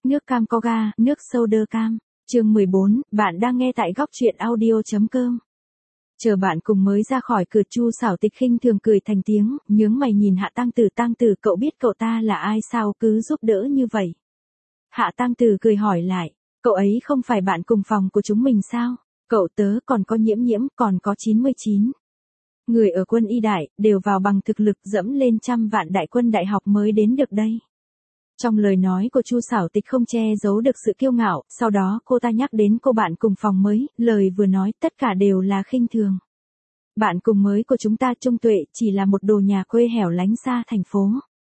Nước cam có ga, nước soda cam. Chương 14, bạn đang nghe tại góc truyện audio.com. Chờ bạn cùng mới ra khỏi cửa, Chu Sảo Tịch khinh thường cười thành tiếng, nhướng mày nhìn Hạ Tăng Tử, cậu biết cậu ta là ai sao cứ giúp đỡ như vậy. Hạ Tăng Tử cười hỏi lại, cậu ấy không phải bạn cùng phòng của chúng mình sao? Cậu tớ còn có Nhiễm Nhiễm, còn có 99 người ở quân y đại, đều vào bằng thực lực dẫm lên trăm vạn đại quân đại học mới đến được đây. Trong lời nói của Chu Sảo Tịch không che giấu được sự kiêu ngạo, sau đó cô ta nhắc đến cô bạn cùng phòng mới, lời vừa nói tất cả đều là khinh thường. Bạn cùng mới của chúng ta Trung Tuệ chỉ là một đồ nhà quê hẻo lánh xa thành phố.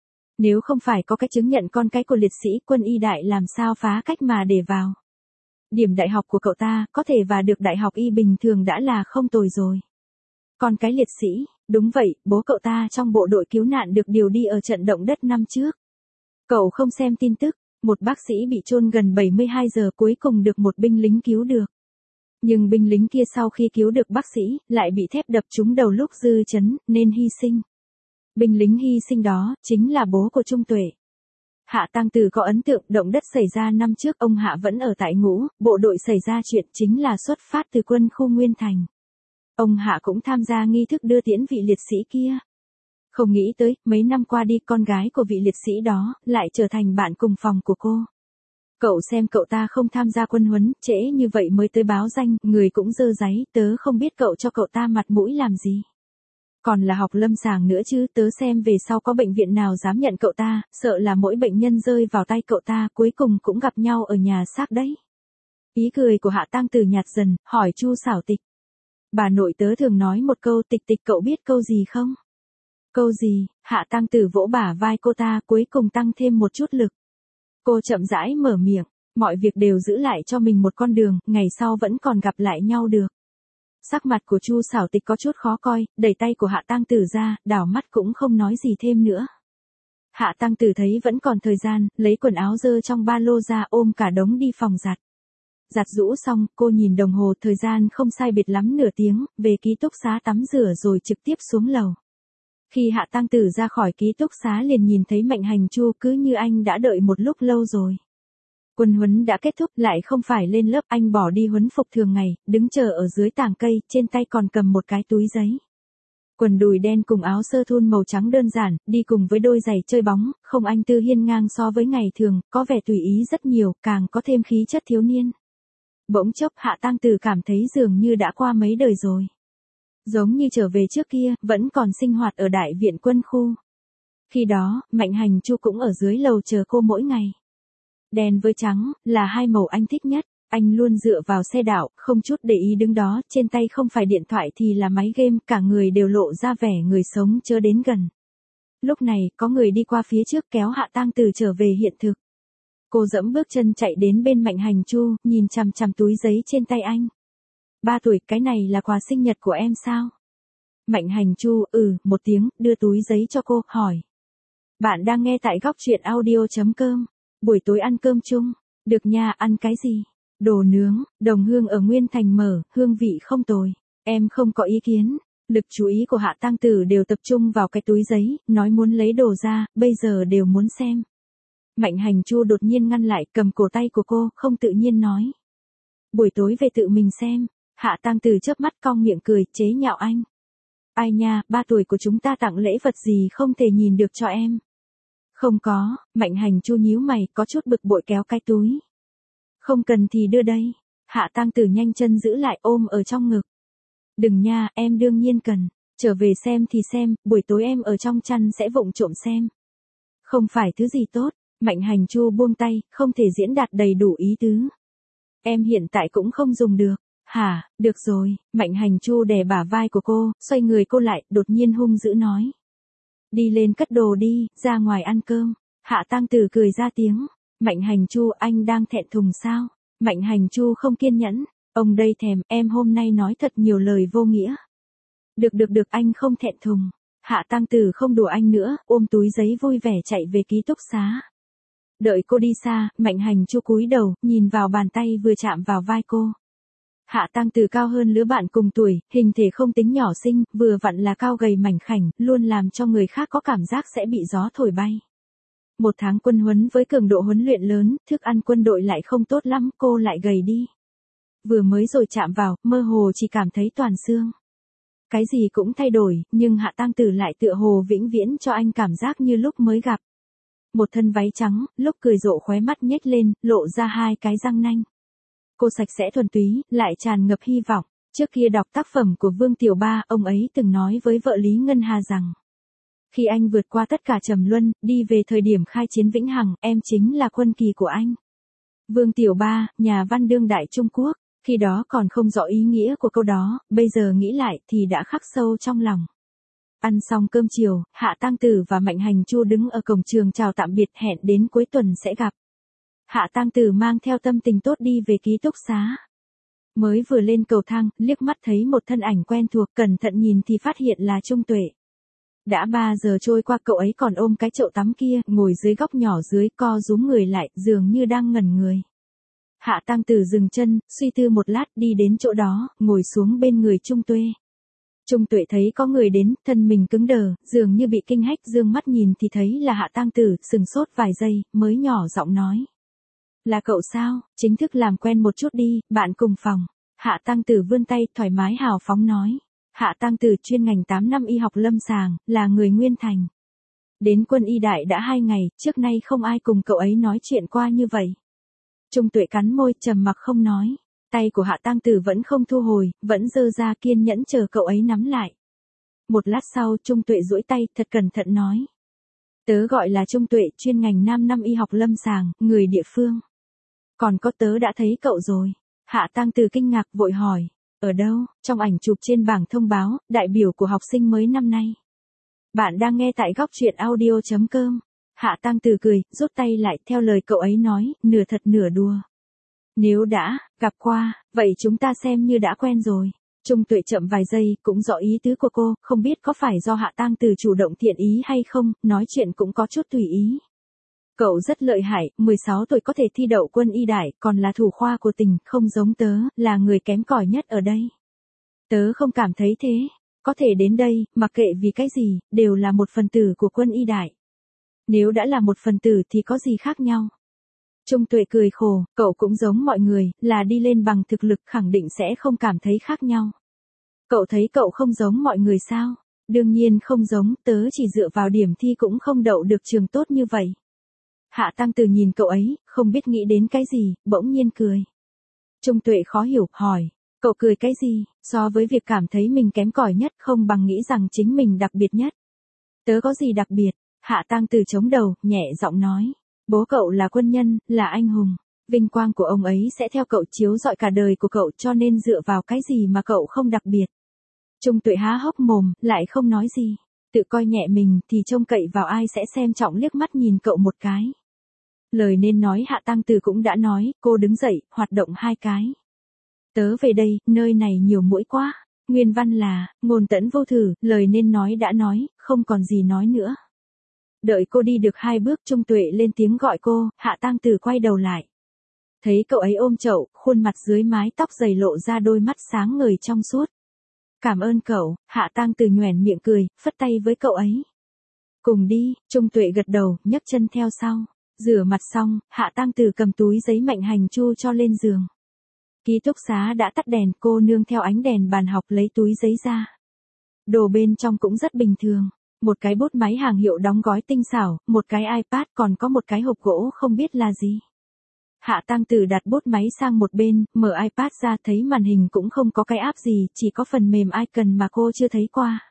Nếu không phải có cái chứng nhận con cái của liệt sĩ quân y đại làm sao phá cách mà để vào. Điểm đại học của cậu ta có thể vào được đại học y bình thường đã là không tồi rồi. Con cái liệt sĩ, đúng vậy, bố cậu ta trong bộ đội cứu nạn được điều đi ở trận động đất năm trước. Cậu không xem tin tức, một bác sĩ bị chôn gần 72 giờ cuối cùng được một binh lính cứu được. Nhưng binh lính kia sau khi cứu được bác sĩ, lại bị thép đập trúng đầu lúc dư chấn, nên hy sinh. Binh lính hy sinh đó, chính là bố của Trung Tuệ. Hạ Tăng Tử có ấn tượng động đất xảy ra năm trước, ông Hạ vẫn ở tại ngũ, bộ đội xảy ra chuyện chính là xuất phát từ quân khu Nguyên Thành. Ông Hạ cũng tham gia nghi thức đưa tiễn vị liệt sĩ kia. Không nghĩ tới, mấy năm qua đi con gái của vị liệt sĩ đó, lại trở thành bạn cùng phòng của cô. Cậu xem cậu ta không tham gia quân huấn, trễ như vậy mới tới báo danh, người cũng dơ giấy, tớ không biết cậu cho cậu ta mặt mũi làm gì. Còn là học lâm sàng nữa chứ, tớ xem về sau có bệnh viện nào dám nhận cậu ta, sợ là mỗi bệnh nhân rơi vào tay cậu ta cuối cùng cũng gặp nhau ở nhà xác đấy. Ý cười của Hạ Tăng Tử nhạt dần, hỏi Chu Sảo Tịch. Bà nội tớ thường nói một câu, Tịch Tịch cậu biết câu gì không? Câu gì? Hạ Tăng Tử vỗ bả vai cô ta, cuối cùng tăng thêm một chút lực. Cô chậm rãi mở miệng, mọi việc đều giữ lại cho mình một con đường, ngày sau vẫn còn gặp lại nhau được. Sắc mặt của Chu Sảo Tịch có chút khó coi, đẩy tay của Hạ Tăng Tử ra, đảo mắt cũng không nói gì thêm nữa. Hạ Tăng Tử thấy vẫn còn thời gian, lấy quần áo dơ trong ba lô ra ôm cả đống đi phòng giặt. Giặt rũ xong, cô nhìn đồng hồ, thời gian không sai biệt lắm nửa tiếng, về ký túc xá tắm rửa rồi trực tiếp xuống lầu. Khi Hạ Tăng Tử ra khỏi ký túc xá liền nhìn thấy Mạnh Hành Chu, cứ như anh đã đợi một lúc lâu rồi. Quân huấn đã kết thúc, lại không phải lên lớp, anh bỏ đi huấn phục thường ngày, đứng chờ ở dưới tàng cây, trên tay còn cầm một cái túi giấy. Quần đùi đen cùng áo sơ thun màu trắng đơn giản, đi cùng với đôi giày chơi bóng, không anh tư hiên ngang so với ngày thường, có vẻ tùy ý rất nhiều, càng có thêm khí chất thiếu niên. Bỗng chốc Hạ Tăng Tử cảm thấy dường như đã qua mấy đời rồi. Giống như trở về trước kia, vẫn còn sinh hoạt ở đại viện quân khu. Khi đó, Mạnh Hành Chu cũng ở dưới lầu chờ cô mỗi ngày. Đen với trắng, là hai màu anh thích nhất, anh luôn dựa vào xe đảo, không chút để ý đứng đó, trên tay không phải điện thoại thì là máy game, cả người đều lộ ra vẻ người sống chớ đến gần. Lúc này, có người đi qua phía trước kéo Hạ Tăng Tử trở về hiện thực. Cô dẫm bước chân chạy đến bên Mạnh Hành Chu, nhìn chằm chằm túi giấy trên tay anh. 3 tuổi, cái này là quà sinh nhật của em sao? Mạnh Hành Chu, một tiếng, đưa túi giấy cho cô, hỏi. Bạn đang nghe tại góc truyện audio.com. Buổi tối ăn cơm chung. Được nha, ăn cái gì? Đồ nướng, Đồng Hương ở Nguyên Thành mở, hương vị không tồi. Em không có ý kiến. Lực chú ý của Hạ Tăng Tử đều tập trung vào cái túi giấy, nói muốn lấy đồ ra, bây giờ đều muốn xem. Mạnh Hành Chu đột nhiên ngăn lại, cầm cổ tay của cô, không tự nhiên nói. Buổi tối về tự mình xem. Hạ Tăng Tử chớp mắt cong miệng cười, chế nhạo anh. Ai nha, 3 tuổi của chúng ta tặng lễ vật gì không thể nhìn được cho em. Không có, Mạnh Hành Chu nhíu mày, có chút bực bội kéo cái túi. Không cần thì đưa đây. Hạ Tăng Tử nhanh chân giữ lại ôm ở trong ngực. Đừng nha, em đương nhiên cần. Trở về xem thì xem, buổi tối em ở trong chăn sẽ vụng trộm xem. Không phải thứ gì tốt. Mạnh Hành Chu buông tay, không thể diễn đạt đầy đủ ý tứ. Em hiện tại cũng không dùng được. Hả, được rồi, Mạnh Hành Chu đè bả vai của cô, xoay người cô lại, đột nhiên hung dữ nói. Đi lên cất đồ đi, ra ngoài ăn cơm. Hạ Tăng Tử cười ra tiếng. Mạnh Hành Chu, anh đang thẹn thùng sao? Mạnh Hành Chu không kiên nhẫn. Ông đây thèm, em hôm nay nói thật nhiều lời vô nghĩa. Được, anh không thẹn thùng. Hạ Tăng Tử không đùa anh nữa, ôm túi giấy vui vẻ chạy về ký túc xá. Đợi cô đi xa, Mạnh Hành Chu cúi đầu, nhìn vào bàn tay vừa chạm vào vai cô. Hạ Tăng Tử cao hơn lứa bạn cùng tuổi, hình thể không tính nhỏ xinh, vừa vặn là cao gầy mảnh khảnh, luôn làm cho người khác có cảm giác sẽ bị gió thổi bay. 1 tháng quân huấn với cường độ huấn luyện lớn, thức ăn quân đội lại không tốt lắm, cô lại gầy đi. Vừa mới rồi chạm vào, mơ hồ chỉ cảm thấy toàn xương. Cái gì cũng thay đổi, nhưng Hạ Tang Tử lại tựa hồ vĩnh viễn cho anh cảm giác như lúc mới gặp. Một thân váy trắng, lúc cười rộ khóe mắt nhếch lên, lộ ra 2 cái răng nanh. Cô sạch sẽ thuần túy, lại tràn ngập hy vọng. Trước kia đọc tác phẩm của Vương Tiểu Ba, ông ấy từng nói với vợ Lý Ngân Hà rằng, khi anh vượt qua tất cả trầm luân, đi về thời điểm khai chiến vĩnh hằng, em chính là quân kỳ của anh. Vương Tiểu Ba, nhà văn đương đại Trung Quốc, khi đó còn không rõ ý nghĩa của câu đó, bây giờ nghĩ lại thì đã khắc sâu trong lòng. Ăn xong cơm chiều, Hạ Tang Tử và Mạnh Hành Chu đứng ở cổng trường chào tạm biệt, hẹn đến cuối tuần sẽ gặp. Hạ Tang Tử mang theo tâm tình tốt đi về ký túc xá. Mới vừa lên cầu thang, liếc mắt thấy một thân ảnh quen thuộc, cẩn thận nhìn thì phát hiện là Trung Tuệ. Đã 3 giờ trôi qua, cậu ấy còn ôm cái chậu tắm kia, ngồi dưới góc nhỏ dưới, co rúm người lại, dường như đang ngẩn người. Hạ Tang Tử dừng chân, suy tư một lát, đi đến chỗ đó, ngồi xuống bên người Trung Tuệ. Trung Tuệ thấy có người đến, thân mình cứng đờ, dường như bị kinh hách, dương mắt nhìn thì thấy là Hạ Tang Tử, sừng sốt vài giây, mới nhỏ giọng nói. Là cậu sao, chính thức làm quen một chút đi, bạn cùng phòng. Hạ Tang Tử vươn tay, thoải mái hào phóng nói. Hạ Tang Tử chuyên ngành 8 năm y học lâm sàng, là người Nguyên Thành. Đến quân y đại đã 2 ngày, trước nay không ai cùng cậu ấy nói chuyện qua như vậy. Trung Tuệ cắn môi, trầm mặc không nói. Tay của Hạ Tang Tử vẫn không thu hồi, vẫn giơ ra, kiên nhẫn chờ cậu ấy nắm lại. Một lát sau, Trung Tuệ duỗi tay, thật cẩn thận nói. Tớ gọi là Trung Tuệ, chuyên ngành 5 năm y học lâm sàng, người địa phương. Còn có tớ đã thấy cậu rồi. Hạ Tang Tử kinh ngạc vội hỏi. Ở đâu? Trong ảnh chụp trên bảng thông báo, đại biểu của học sinh mới năm nay. Bạn đang nghe tại góc truyện audio.com. Hạ Tang Tử cười, rút tay lại, theo lời cậu ấy nói, nửa thật nửa đùa. Nếu đã gặp qua, vậy chúng ta xem như đã quen rồi. Trung Tuệ chậm vài giây, cũng rõ ý tứ của cô, không biết có phải do Hạ Tang Tử chủ động thiện ý hay không, nói chuyện cũng có chút tùy ý. Cậu rất lợi hại, 16 tuổi có thể thi đậu quân y đại, còn là thủ khoa của tỉnh, không giống tớ, là người kém cỏi nhất ở đây. Tớ không cảm thấy thế, có thể đến đây, mặc kệ vì cái gì, đều là một phần tử của quân y đại. Nếu đã là một phần tử thì có gì khác nhau? Trung Tuệ cười khổ, cậu cũng giống mọi người, là đi lên bằng thực lực, khẳng định sẽ không cảm thấy khác nhau. Cậu thấy cậu không giống mọi người sao? Đương nhiên không giống, tớ chỉ dựa vào điểm thi cũng không đậu được trường tốt như vậy. Hạ Tang Tử nhìn cậu ấy, không biết nghĩ đến cái gì, bỗng nhiên cười. Trung Tuệ khó hiểu, hỏi, cậu cười cái gì, so với việc cảm thấy mình kém cỏi nhất không bằng nghĩ rằng chính mình đặc biệt nhất. Tớ có gì đặc biệt? Hạ Tang Tử chống đầu, nhẹ giọng nói. Bố cậu là quân nhân, là anh hùng. Vinh quang của ông ấy sẽ theo cậu chiếu rọi cả đời của cậu, cho nên dựa vào cái gì mà cậu không đặc biệt. Trung Tuệ há hốc mồm, lại không nói gì. Tự coi nhẹ mình thì trông cậy vào ai sẽ xem trọng, liếc mắt nhìn cậu một cái. Lời nên nói Hạ Tang Tử cũng đã nói, cô đứng dậy, hoạt động 2 cái. Tớ về đây, nơi này nhiều muỗi quá. Nguyên văn là, ngôn tẫn vô thử, lời nên nói đã nói, không còn gì nói nữa. Đợi cô đi được 2 bước, Trung Tuệ lên tiếng gọi cô, Hạ Tang Tử quay đầu lại. Thấy cậu ấy ôm chậu, khuôn mặt dưới mái tóc dày lộ ra đôi mắt sáng ngời trong suốt. Cảm ơn cậu, Hạ Tang Tử nhoẻn miệng cười, phất tay với cậu ấy. Cùng đi, Trung Tuệ gật đầu, nhấc chân theo sau. Rửa mặt xong, Hạ Tang Tử cầm túi giấy Mạnh Hành Chu cho lên giường. Ký túc xá đã tắt đèn, cô nương theo ánh đèn bàn học lấy túi giấy ra. Đồ bên trong cũng rất bình thường. Một cái bút máy hàng hiệu đóng gói tinh xảo, một cái iPad, còn có một cái hộp gỗ không biết là gì. Hạ Tang Tử đặt bút máy sang một bên, mở iPad ra, thấy màn hình cũng không có cái app gì, chỉ có phần mềm icon mà cô chưa thấy qua.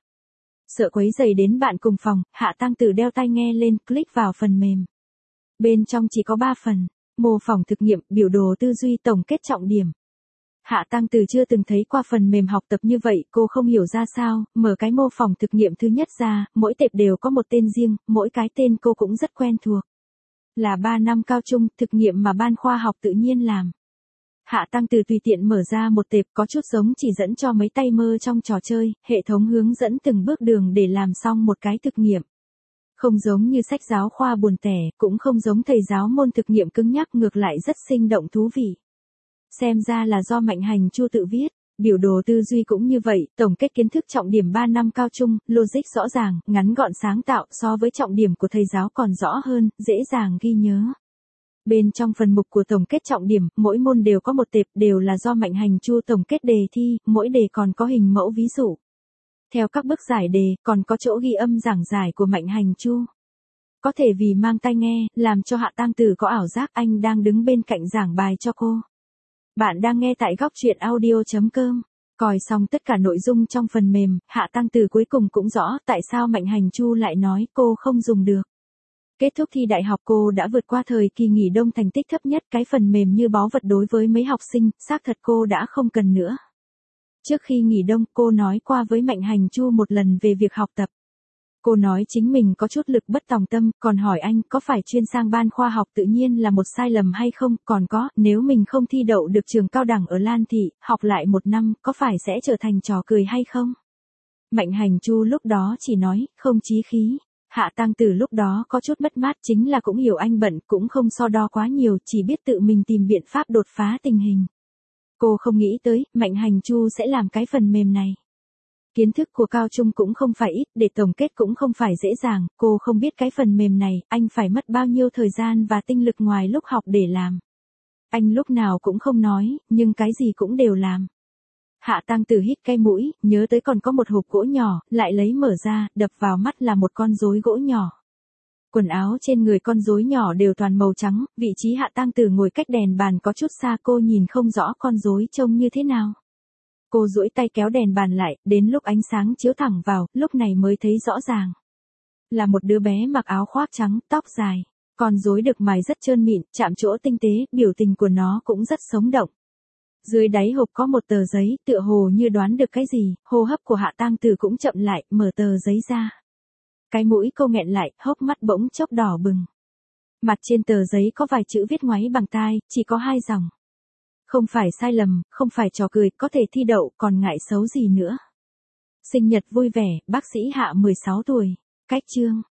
Sợ quấy rầy đến bạn cùng phòng, Hạ Tang Tử đeo tai nghe lên, click vào phần mềm. Bên trong chỉ có 3 phần, mô phỏng thực nghiệm, biểu đồ tư duy, tổng kết trọng điểm. Hạ Tang Tử chưa từng thấy qua phần mềm học tập như vậy, cô không hiểu ra sao, mở cái mô phỏng thực nghiệm thứ nhất ra, mỗi tệp đều có một tên riêng, mỗi cái tên cô cũng rất quen thuộc. Là 3 năm cao trung, thực nghiệm mà ban khoa học tự nhiên làm. Hạ Tang Tử tùy tiện mở ra một tệp, có chút giống chỉ dẫn cho mấy tay mơ trong trò chơi, hệ thống hướng dẫn từng bước đường để làm xong một cái thực nghiệm. Không giống như sách giáo khoa buồn tẻ, cũng không giống thầy giáo môn thực nghiệm cứng nhắc, ngược lại rất sinh động thú vị. Xem ra là do Mạnh Hành Chu tự viết. Biểu đồ tư duy cũng như vậy, tổng kết kiến thức trọng điểm 3 năm cao trung, logic rõ ràng, ngắn gọn sáng tạo so với trọng điểm của thầy giáo còn rõ hơn, dễ dàng ghi nhớ. Bên trong phần mục của tổng kết trọng điểm, mỗi môn đều có một tệp, đều là do Mạnh Hành Chu tổng kết đề thi, mỗi đề còn có hình mẫu ví dụ. Theo các bước giải đề, còn có chỗ ghi âm giảng giải của Mạnh Hành Chu. Có thể vì mang tai nghe, làm cho Hạ Tang Tử có ảo giác anh đang đứng bên cạnh giảng bài cho cô. Bạn đang nghe tại góc truyện audio.com. Coi xong tất cả nội dung trong phần mềm, Hạ Tang Tử cuối cùng cũng rõ tại sao Mạnh Hành Chu lại nói cô không dùng được. Kết thúc thi đại học cô đã vượt qua thời kỳ nghỉ đông thành tích thấp nhất, cái phần mềm như báu vật đối với mấy học sinh, xác thật cô đã không cần nữa. Trước khi nghỉ đông, cô nói qua với Mạnh Hành Chu một lần về việc học tập. Cô nói chính mình có chút lực bất tòng tâm, còn hỏi anh có phải chuyên sang ban khoa học tự nhiên là một sai lầm hay không, còn có, nếu mình không thi đậu được trường cao đẳng ở Lan Thị, học lại 1 năm, có phải sẽ trở thành trò cười hay không? Mạnh Hành Chu lúc đó chỉ nói, không chí khí. Hạ Tang Tử lúc đó có chút mất mát, chính là cũng hiểu anh bận, cũng không so đo quá nhiều, chỉ biết tự mình tìm biện pháp đột phá tình hình. Cô không nghĩ tới, Mạnh Hành Chu sẽ làm cái phần mềm này. Kiến thức của cao trung cũng không phải ít, để tổng kết cũng không phải dễ dàng, cô không biết cái phần mềm này, anh phải mất bao nhiêu thời gian và tinh lực ngoài lúc học để làm. Anh lúc nào cũng không nói, nhưng cái gì cũng đều làm. Hạ Tang Tử hít cái mũi, nhớ tới còn có một hộp gỗ nhỏ, lại lấy mở ra, đập vào mắt là một con rối gỗ nhỏ. Quần áo trên người con rối nhỏ đều toàn màu trắng, vị trí Hạ Tang Tử ngồi cách đèn bàn có chút xa, cô nhìn không rõ con rối trông như thế nào. Cô duỗi tay kéo đèn bàn lại, đến lúc ánh sáng chiếu thẳng vào, lúc này mới thấy rõ ràng. Là một đứa bé mặc áo khoác trắng, tóc dài. Con rối được mài rất trơn mịn, chạm chỗ tinh tế, biểu tình của nó cũng rất sống động. Dưới đáy hộp có một tờ giấy, tựa hồ như đoán được cái gì, hô hấp của Hạ Tang Tử cũng chậm lại, mở tờ giấy ra. Cái mũi cô nghẹn lại, hốc mắt bỗng chốc đỏ bừng. Mặt trên tờ giấy có vài chữ viết ngoáy bằng tai, chỉ có 2 dòng. Không phải sai lầm, không phải trò cười, có thể thi đậu, còn ngại xấu gì nữa. Sinh nhật vui vẻ, bác sĩ Hạ 16 tuổi. Cách chương.